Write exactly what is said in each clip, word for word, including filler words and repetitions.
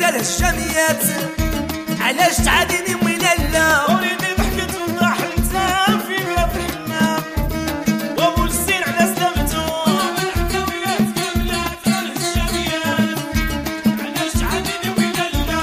يا الهشاميات علاش تعاديني من لا وليدي ضحكت وضاح انت في بلاد الحنان وابو السين على سلامته الحكاويات يا بلاد الهشاميات علاش تعاديني من لا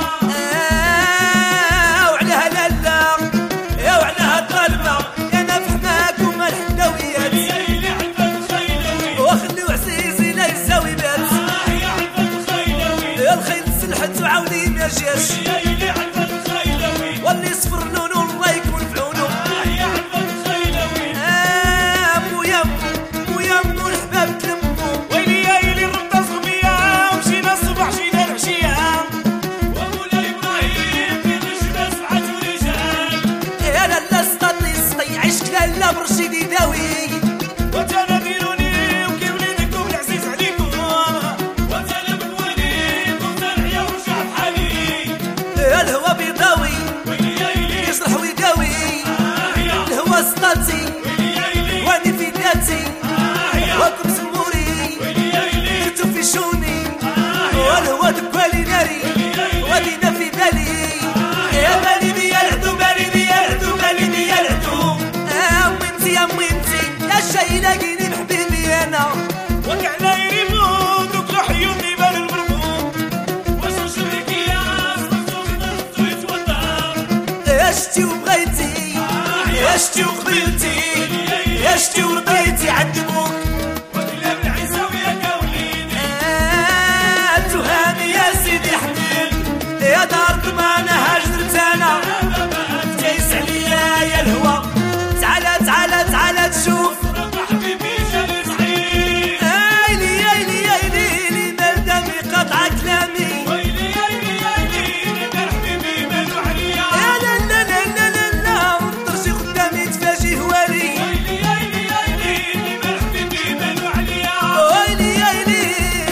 اه وعلى لالا يا وعلى الطلبه انا فهماكم الحكاويات يا علبة الخيلوي وخليو عزيزي لا يزاوي بات اه يا علبة الخيلوي يا الخيل سلحت وعاودي ما جاش يا علبة الخيلوي واللي صفر لونو الله يكون في عونو اه يا علبة الخيلوي اه مويا مويا مو الحباب تلمو ويلي يا يلي رد صغبية ومشينا الصبح جينا العشية ومولاي ابراهيم في غشنا سبعة رجال يا لالا سطاطي سطي عشق لالا برشيدي داوي وتانا ديروني وكي وليدكم العزيز عليكم وتانا بكواني وتانا يا ورجع بحالي يا الهوا بيضاوي ويلي يا يلي يصلح ويداوي اه يا الهوا سطاطي ويلي يا يلي واني في ذاتي اه يا وكم زموري ويلي يا يلي درتو في شوني اه يا والهوا دكوالي ناري ودينا في بالي يا بالي ديال العدو بالي ديال العدو بالي ديال العدو اه وانتي يا وانتي يا شي لاقيني بحبيبي انا وكعنا يريمون وكلو حيوني بان المرفوض وشو شبك يا صرتو صرتو يتوضر يا شتي وبغيتي يا شتي وقبلتي يا شتي ورضيتي عند بوك وكلام العيساوي يا كوليدي آه تهاني يا سيدي حبيب يا دار ضمانة هاجرت انا جايس عليا يا الهوى تعالى تعالى تعالى تشوف ربح حبيبي جالي صحيح ايلي ايلي ايلي لي مردمي قطع كلامي ويلي يا يلي يا يلي دار حبيبي مالو عليا يا لا لا لا لا لا لا والطرشي قدامي تفاجي هوالي ويلي يا يلي يا يلي دار حبيبي مالو عليا ويلي ايلي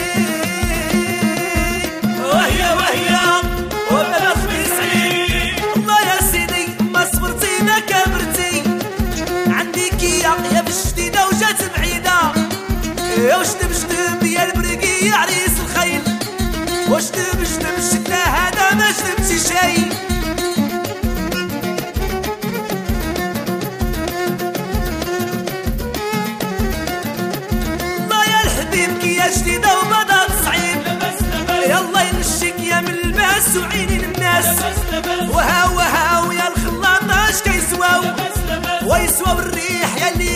وهي وهي وبلا خميس عليك الله يا سيدي ما صبرتي ما كبرتي عندك يا يا بالشديده وجات بعيده يا واش تبشتم يا البرقي يا عريس الخيل واش تبشتم شكلها هذا ما شفتي شي الله يا الحبيب كي يا جديده وبدا تصعيب لبس لبس يلا ينشك يا من الباس وعيني الناس لبس لبس وها وها ويا الخلاط اش كيسواو لبس لبس ويسواو الريح يا اللي